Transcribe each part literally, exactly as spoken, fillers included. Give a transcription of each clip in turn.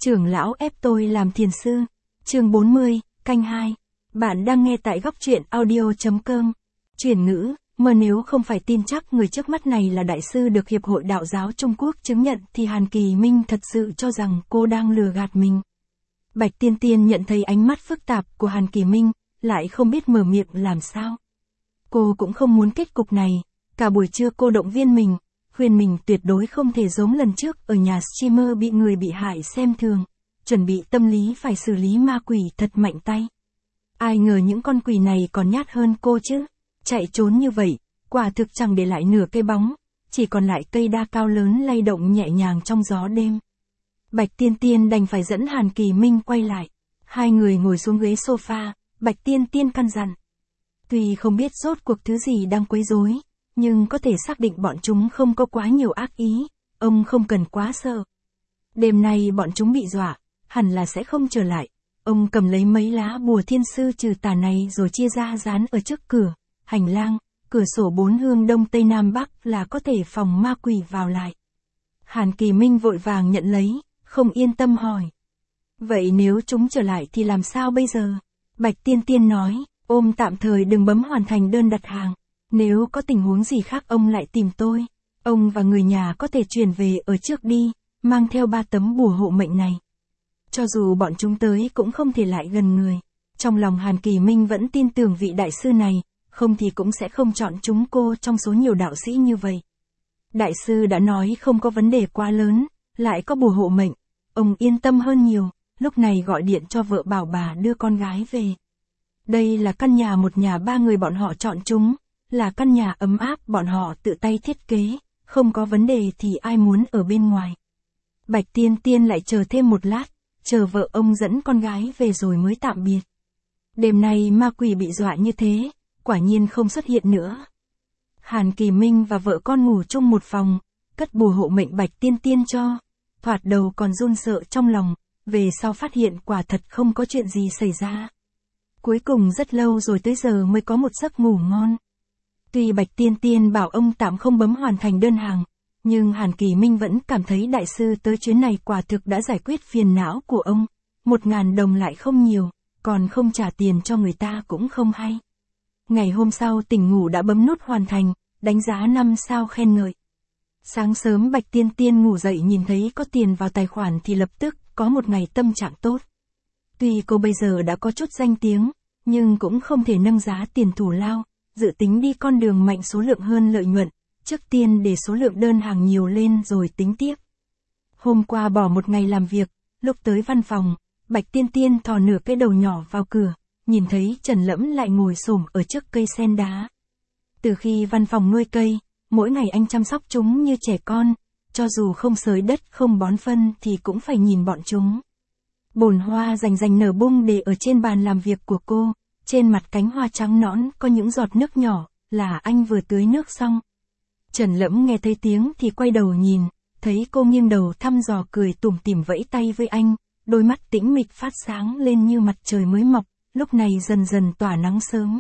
Trưởng lão ép tôi làm thiền sư. Chương bốn mươi, canh hai. Bạn đang nghe tại góc truyện audio chấm com. Chuyển ngữ, mà nếu không phải tin chắc người trước mắt này là đại sư được Hiệp hội Đạo giáo Trung Quốc chứng nhận thì Hàn Kỳ Minh thật sự cho rằng cô đang lừa gạt mình. Bạch Tiên Tiên nhận thấy ánh mắt phức tạp của Hàn Kỳ Minh, lại không biết mở miệng làm sao. Cô cũng không muốn kết cục này, cả buổi trưa cô động viên mình, khuyên mình tuyệt đối không thể giống lần trước ở nhà streamer bị người bị hại xem thường, chuẩn bị tâm lý phải xử lý ma quỷ thật mạnh tay. Ai ngờ những con quỷ này còn nhát hơn cô chứ, chạy trốn như vậy, quả thực chẳng để lại nửa cây bóng, chỉ còn lại cây đa cao lớn lay động nhẹ nhàng trong gió đêm. Bạch Tiên Tiên đành phải dẫn Hàn Kỳ Minh quay lại, hai người ngồi xuống ghế sofa, Bạch Tiên Tiên căn dặn. Tuy không biết rốt cuộc thứ gì đang quấy rối, nhưng có thể xác định bọn chúng không có quá nhiều ác ý, ông không cần quá sợ. Đêm nay bọn chúng bị dọa, hẳn là sẽ không trở lại. Ông cầm lấy mấy lá bùa thiên sư trừ tà này rồi chia ra dán ở trước cửa, hành lang, cửa sổ bốn hướng đông tây nam bắc là có thể phòng ma quỷ vào lại. Hàn Kỳ Minh vội vàng nhận lấy, không yên tâm hỏi. Vậy nếu chúng trở lại thì làm sao bây giờ? Bạch Tiên Tiên nói, ôm tạm thời đừng bấm hoàn thành đơn đặt hàng. Nếu có tình huống gì khác ông lại tìm tôi. Ông và người nhà có thể chuyển về ở trước đi, mang theo ba tấm bùa hộ mệnh này. Cho dù bọn chúng tới cũng không thể lại gần người. Trong lòng Hàn Kỳ Minh vẫn tin tưởng vị đại sư này, không thì cũng sẽ không chọn chúng cô trong số nhiều đạo sĩ như vậy. Đại sư đã nói không có vấn đề quá lớn, lại có bùa hộ mệnh. Ông yên tâm hơn nhiều, lúc này gọi điện cho vợ bảo bà đưa con gái về. Đây là căn nhà một nhà ba người bọn họ chọn chúng, là căn nhà ấm áp bọn họ tự tay thiết kế, không có vấn đề thì ai muốn ở bên ngoài. Bạch Tiên Tiên lại chờ thêm một lát, chờ vợ ông dẫn con gái về rồi mới tạm biệt. Đêm nay ma quỷ bị dọa như thế, quả nhiên không xuất hiện nữa. Hàn Kỳ Minh và vợ con ngủ chung một phòng, cất bùa hộ mệnh Bạch Tiên Tiên cho. Thoạt đầu còn run sợ trong lòng, về sau phát hiện quả thật không có chuyện gì xảy ra. Cuối cùng rất lâu rồi tới giờ mới có một giấc ngủ ngon. Tuy Bạch Tiên Tiên bảo ông tạm không bấm hoàn thành đơn hàng, nhưng Hàn Kỳ Minh vẫn cảm thấy đại sư tới chuyến này quả thực đã giải quyết phiền não của ông. Một ngàn đồng lại không nhiều, còn không trả tiền cho người ta cũng không hay. Ngày hôm sau tỉnh ngủ đã bấm nút hoàn thành, đánh giá năm sao khen ngợi. Sáng sớm Bạch Tiên Tiên ngủ dậy nhìn thấy có tiền vào tài khoản thì lập tức có một ngày tâm trạng tốt. Tuy cô bây giờ đã có chút danh tiếng, nhưng cũng không thể nâng giá tiền thù lao, dự tính đi con đường mạnh số lượng hơn lợi nhuận, trước tiên để số lượng đơn hàng nhiều lên rồi tính tiếp. Hôm qua bỏ một ngày làm việc, lúc tới văn phòng, Bạch Tiên Tiên thò nửa cái đầu nhỏ vào cửa, nhìn thấy Trần Lẫm lại ngồi xổm ở trước cây sen đá. Từ khi văn phòng nuôi cây, mỗi ngày anh chăm sóc chúng như trẻ con, cho dù không xới đất không bón phân thì cũng phải nhìn bọn chúng. Bồn hoa rành rành nở bung để ở trên bàn làm việc của cô, trên mặt cánh hoa trắng nõn có những giọt nước nhỏ, là anh vừa tưới nước xong. Trần Lẫm nghe thấy tiếng thì quay đầu nhìn, thấy cô nghiêng đầu thăm dò cười tủm tỉm vẫy tay với anh, đôi mắt tĩnh mịch phát sáng lên như mặt trời mới mọc, lúc này dần dần tỏa nắng sớm.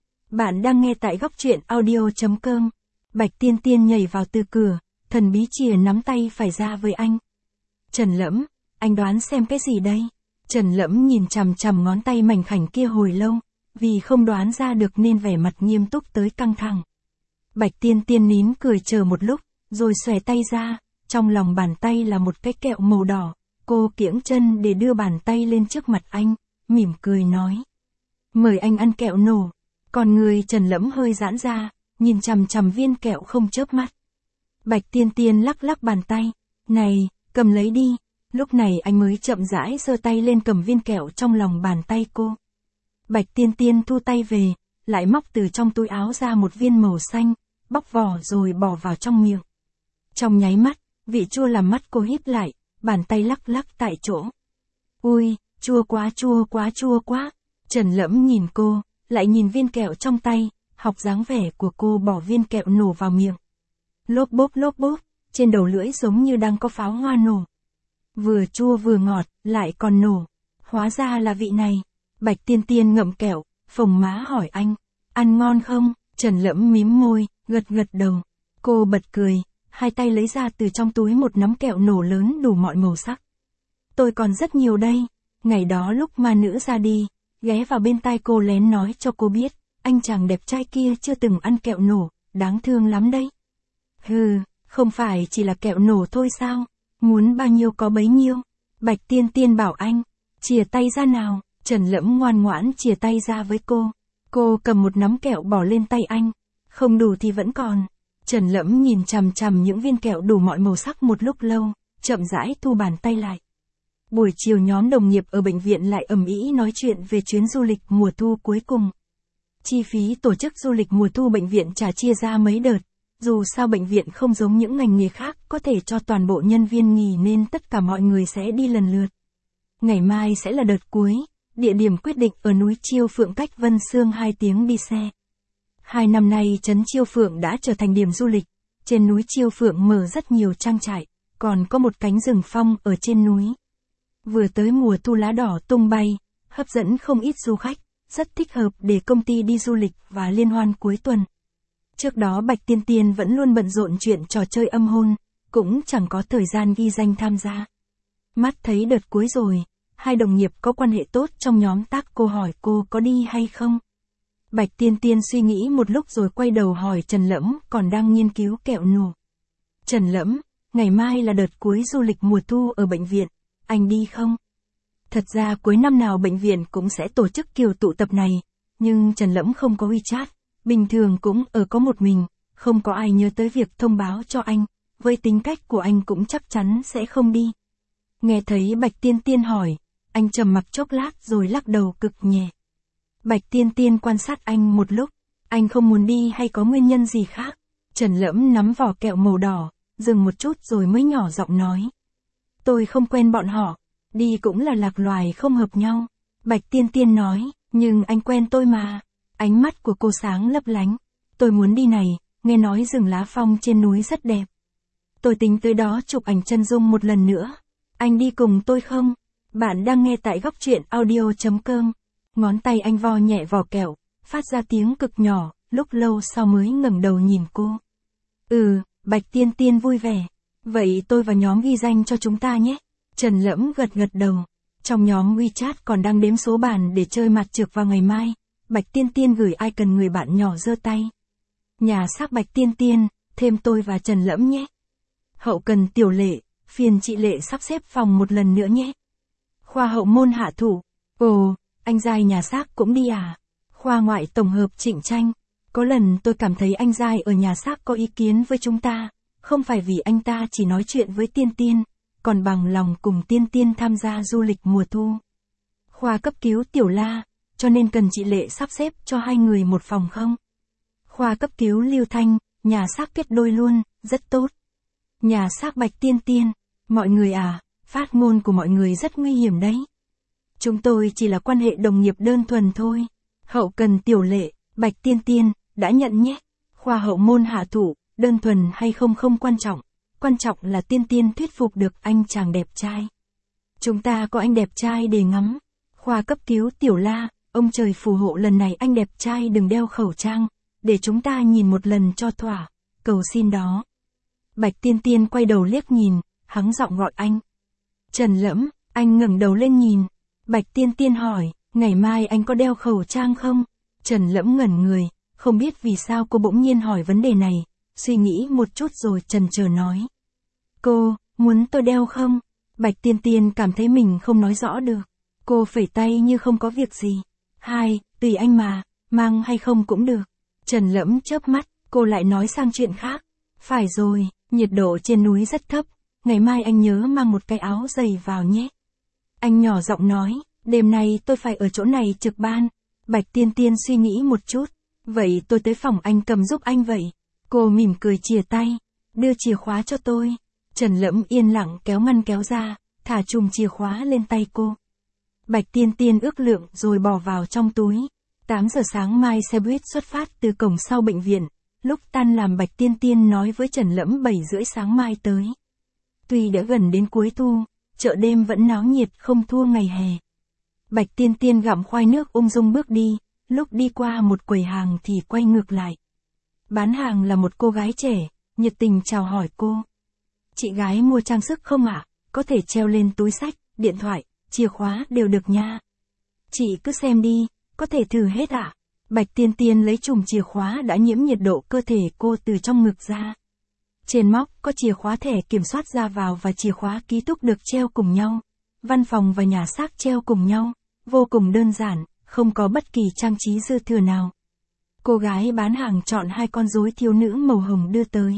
Bạn đang nghe tại góc truyện audio chấm com. Bạch Tiên Tiên nhảy vào từ cửa, thần bí chìa nắm tay phải ra với anh. Trần Lẫm, anh đoán xem cái gì đây? Trần Lẫm nhìn chằm chằm ngón tay mảnh khảnh kia hồi lâu, vì không đoán ra được nên vẻ mặt nghiêm túc tới căng thẳng. Bạch Tiên Tiên nín cười chờ một lúc, rồi xòe tay ra, trong lòng bàn tay là một cái kẹo màu đỏ, cô kiễng chân để đưa bàn tay lên trước mặt anh, mỉm cười nói. Mời anh ăn kẹo nổ. Còn người Trần Lẫm hơi giãn ra, nhìn chằm chằm viên kẹo không chớp mắt. Bạch Tiên Tiên lắc lắc bàn tay, này, cầm lấy đi. Lúc này anh mới chậm rãi giơ tay lên cầm viên kẹo trong lòng bàn tay cô. Bạch Tiên Tiên thu tay về, lại móc từ trong túi áo ra một viên màu xanh, bóc vỏ rồi bỏ vào trong miệng. Trong nháy mắt, vị chua làm mắt cô híp lại, bàn tay lắc lắc tại chỗ. Ui, chua quá chua quá chua quá. Trần Lẫm nhìn cô, lại nhìn viên kẹo trong tay, học dáng vẻ của cô bỏ viên kẹo nổ vào miệng. Lốp bốp lốp bốp, trên đầu lưỡi giống như đang có pháo hoa nổ. Vừa chua vừa ngọt, lại còn nổ. Hóa ra là vị này. Bạch Tiên Tiên ngậm kẹo, phồng má hỏi anh, ăn ngon không? Trần Lẫm mím môi, gật gật đầu. Cô bật cười, hai tay lấy ra từ trong túi một nắm kẹo nổ lớn đủ mọi màu sắc. Tôi còn rất nhiều đây. Ngày đó lúc ma nữ ra đi, ghé vào bên tai cô lén nói cho cô biết, anh chàng đẹp trai kia chưa từng ăn kẹo nổ, đáng thương lắm đấy. Hừ, không phải chỉ là kẹo nổ thôi sao? Muốn bao nhiêu có bấy nhiêu. Bạch Tiên Tiên bảo anh, chìa tay ra nào. Trần Lẫm ngoan ngoãn chìa tay ra với cô. Cô cầm một nắm kẹo bỏ lên tay anh. Không đủ thì vẫn còn. Trần Lẫm nhìn chằm chằm những viên kẹo đủ mọi màu sắc một lúc lâu, chậm rãi thu bàn tay lại. Buổi chiều nhóm đồng nghiệp ở bệnh viện lại ầm ĩ nói chuyện về chuyến du lịch mùa thu cuối cùng. Chi phí tổ chức du lịch mùa thu bệnh viện trả chia ra mấy đợt. Dù sao bệnh viện không giống những ngành nghề khác có thể cho toàn bộ nhân viên nghỉ nên tất cả mọi người sẽ đi lần lượt. Ngày mai sẽ là đợt cuối, địa điểm quyết định ở núi Chiêu Phượng cách Vân Xương hai tiếng đi xe. Hai năm nay trấn Chiêu Phượng đã trở thành điểm du lịch, trên núi Chiêu Phượng mở rất nhiều trang trại, còn có một cánh rừng phong ở trên núi. Vừa tới mùa thu lá đỏ tung bay, hấp dẫn không ít du khách, rất thích hợp để công ty đi du lịch và liên hoan cuối tuần. Trước đó Bạch Tiên Tiên vẫn luôn bận rộn chuyện trò chơi âm hôn, cũng chẳng có thời gian ghi danh tham gia. Mắt thấy đợt cuối rồi, hai đồng nghiệp có quan hệ tốt trong nhóm tác cô hỏi cô có đi hay không. Bạch Tiên Tiên suy nghĩ một lúc rồi quay đầu hỏi Trần Lẫm còn đang nghiên cứu kẹo nổ. Trần Lẫm, ngày mai là đợt cuối du lịch mùa thu ở bệnh viện, anh đi không? Thật ra cuối năm nào bệnh viện cũng sẽ tổ chức kiểu tụ tập này, nhưng Trần Lẫm không có WeChat, bình thường cũng ở có một mình, không có ai nhớ tới việc thông báo cho anh, với tính cách của anh cũng chắc chắn sẽ không đi. Nghe thấy Bạch Tiên Tiên hỏi, anh trầm mặc chốc lát rồi lắc đầu cực nhẹ. Bạch Tiên Tiên quan sát anh một lúc, anh không muốn đi hay có nguyên nhân gì khác? Trần Lẫm nắm vỏ kẹo màu đỏ, dừng một chút rồi mới nhỏ giọng nói. Tôi không quen bọn họ, đi cũng là lạc loài không hợp nhau. Bạch Tiên Tiên nói, nhưng anh quen tôi mà. Ánh mắt của cô sáng lấp lánh. Tôi muốn đi này, nghe nói rừng lá phong trên núi rất đẹp. Tôi tính tới đó chụp ảnh chân dung một lần nữa. Anh đi cùng tôi không? Bạn đang nghe tại góc truyện audio chấm com. Ngón tay anh vo nhẹ vỏ kẹo, phát ra tiếng cực nhỏ, lúc lâu sau mới ngẩng đầu nhìn cô. Ừ, Bạch Tiên Tiên vui vẻ. Vậy tôi và nhóm ghi danh cho chúng ta nhé. Trần Lẫm gật gật đầu. Trong nhóm WeChat còn đang đếm số bàn để chơi mặt trược vào ngày mai. Bạch Tiên Tiên gửi ai cần người bạn nhỏ giơ tay. Nhà xác Bạch Tiên Tiên, thêm tôi và Trần Lẫm nhé. Hậu cần Tiểu Lệ, phiền chị Lệ sắp xếp phòng một lần nữa nhé. Khoa hậu môn Hạ Thủ. Ồ, anh Giai nhà xác cũng đi à? Khoa ngoại tổng hợp Trịnh Tranh. Có lần tôi cảm thấy anh Giai ở nhà xác có ý kiến với chúng ta. Không phải vì anh ta chỉ nói chuyện với Tiên Tiên, còn bằng lòng cùng Tiên Tiên tham gia du lịch mùa thu. Khoa cấp cứu Tiểu La, cho nên cần chị Lệ sắp xếp cho hai người một phòng không? Khoa cấp cứu Lưu Thanh, nhà xác kết đôi luôn, rất tốt. Nhà xác Bạch Tiên Tiên, mọi người à, phát ngôn của mọi người rất nguy hiểm đấy. Chúng tôi chỉ là quan hệ đồng nghiệp đơn thuần thôi. Hậu cần Tiểu Lệ, Bạch Tiên Tiên, đã nhận nhé. Khoa hậu môn Hạ Thủ, đơn thuần hay không không quan trọng. Quan trọng là Tiên Tiên thuyết phục được anh chàng đẹp trai. Chúng ta có anh đẹp trai để ngắm. Khoa cấp cứu Tiểu La, ông trời phù hộ lần này anh đẹp trai đừng đeo khẩu trang, để chúng ta nhìn một lần cho thỏa, cầu xin đó. Bạch Tiên Tiên quay đầu liếc nhìn, hắng giọng gọi anh. Trần Lẫm, anh ngẩng đầu lên nhìn. Bạch Tiên Tiên hỏi, ngày mai anh có đeo khẩu trang không? Trần Lẫm ngẩn người, không biết vì sao cô bỗng nhiên hỏi vấn đề này, suy nghĩ một chút rồi chần chờ nói. Cô, muốn tôi đeo không? Bạch Tiên Tiên cảm thấy mình không nói rõ được. Cô phẩy tay như không có việc gì. Hai, tùy anh mà, mang hay không cũng được. Trần Lẫm chớp mắt, cô lại nói sang chuyện khác. Phải rồi, nhiệt độ trên núi rất thấp, ngày mai anh nhớ mang một cái áo dày vào nhé. Anh nhỏ giọng nói, đêm nay tôi phải ở chỗ này trực ban. Bạch Tiên Tiên suy nghĩ một chút, vậy tôi tới phòng anh cầm giúp anh vậy. Cô mỉm cười chìa tay, đưa chìa khóa cho tôi. Trần Lẫm yên lặng kéo ngăn kéo ra, thả chùm chìa khóa lên tay cô. Bạch Tiên Tiên ước lượng rồi bỏ vào trong túi. tám giờ sáng mai xe buýt xuất phát từ cổng sau bệnh viện. Lúc tan làm Bạch Tiên Tiên nói với Trần Lẫm bảy rưỡi sáng mai tới. Tuy đã gần đến cuối thu, chợ đêm vẫn náo nhiệt không thua ngày hè. Bạch Tiên Tiên gặm khoai nước ung dung bước đi, lúc đi qua một quầy hàng thì quay ngược lại. Bán hàng là một cô gái trẻ, nhiệt tình chào hỏi cô. Chị gái mua trang sức không ạ? Có thể treo lên túi xách, điện thoại, chìa khóa đều được nha. Chị cứ xem đi, có thể thử hết ạ. À? Bạch Tiên Tiên lấy chùm chìa khóa đã nhiễm nhiệt độ cơ thể cô từ trong ngực ra. Trên móc có chìa khóa thẻ kiểm soát ra vào và chìa khóa ký túc được treo cùng nhau. Văn phòng và nhà xác treo cùng nhau, vô cùng đơn giản, không có bất kỳ trang trí dư thừa nào. Cô gái bán hàng chọn hai con rối thiếu nữ màu hồng đưa tới.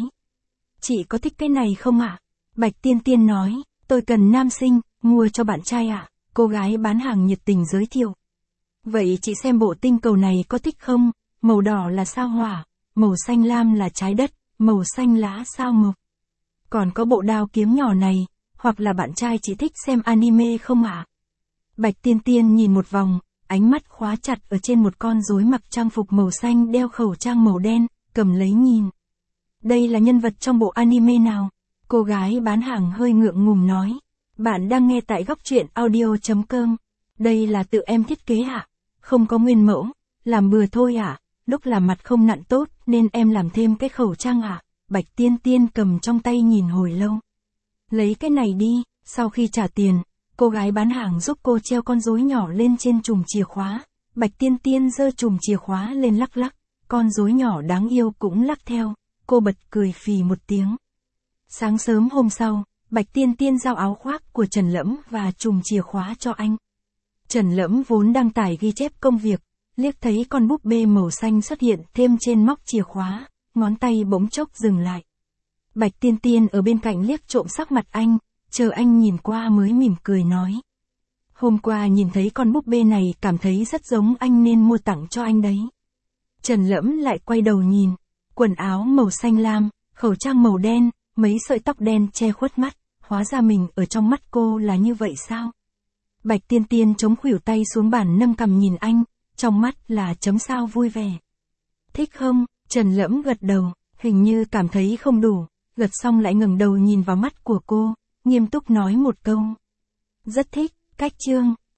Chị có thích cái này không ạ? À? Bạch Tiên Tiên nói, tôi cần nam sinh, mua cho bạn trai ạ. À? Cô gái bán hàng nhiệt tình giới thiệu. Vậy chị xem bộ tinh cầu này có thích không? Màu đỏ là sao hỏa, màu xanh lam là trái đất, màu xanh lá sao mộc. Còn có bộ đao kiếm nhỏ này, hoặc là bạn trai chị thích xem anime không ạ? À? Bạch Tiên Tiên nhìn một vòng, ánh mắt khóa chặt ở trên một con rối mặc trang phục màu xanh đeo khẩu trang màu đen, cầm lấy nhìn. Đây là nhân vật trong bộ anime nào? Cô gái bán hàng hơi ngượng ngùng nói. Bạn đang nghe tại góc truyện audio chấm com. Đây là tự em thiết kế ạ? À? Không có nguyên mẫu, làm bừa thôi ạ. À? Lúc làm mặt không nặn tốt nên em làm thêm cái khẩu trang ạ. À? Bạch Tiên Tiên cầm trong tay nhìn hồi lâu. Lấy cái này đi, sau khi trả tiền, cô gái bán hàng giúp cô treo con rối nhỏ lên trên chùm chìa khóa. Bạch Tiên Tiên giơ chùm chìa khóa lên lắc lắc, con rối nhỏ đáng yêu cũng lắc theo. Cô bật cười phì một tiếng. Sáng sớm hôm sau, Bạch Tiên Tiên giao áo khoác của Trần Lẫm và chùm chìa khóa cho anh. Trần Lẫm vốn đăng tải ghi chép công việc, liếc thấy con búp bê màu xanh xuất hiện thêm trên móc chìa khóa, ngón tay bỗng chốc dừng lại. Bạch Tiên Tiên ở bên cạnh liếc trộm sắc mặt anh, chờ anh nhìn qua mới mỉm cười nói. Hôm qua nhìn thấy con búp bê này cảm thấy rất giống anh nên mua tặng cho anh đấy. Trần Lẫm lại quay đầu nhìn, quần áo màu xanh lam, khẩu trang màu đen, mấy sợi tóc đen che khuất mắt, hóa ra mình ở trong mắt cô là như vậy sao? Bạch Tiên Tiên chống khuỷu tay xuống bàn nâng cằm nhìn anh, trong mắt là chấm sao vui vẻ. Thích không? Trần Lẫm gật đầu, hình như cảm thấy không đủ, gật xong lại ngẩng đầu nhìn vào mắt của cô, nghiêm túc nói một câu. Rất thích, cách chương.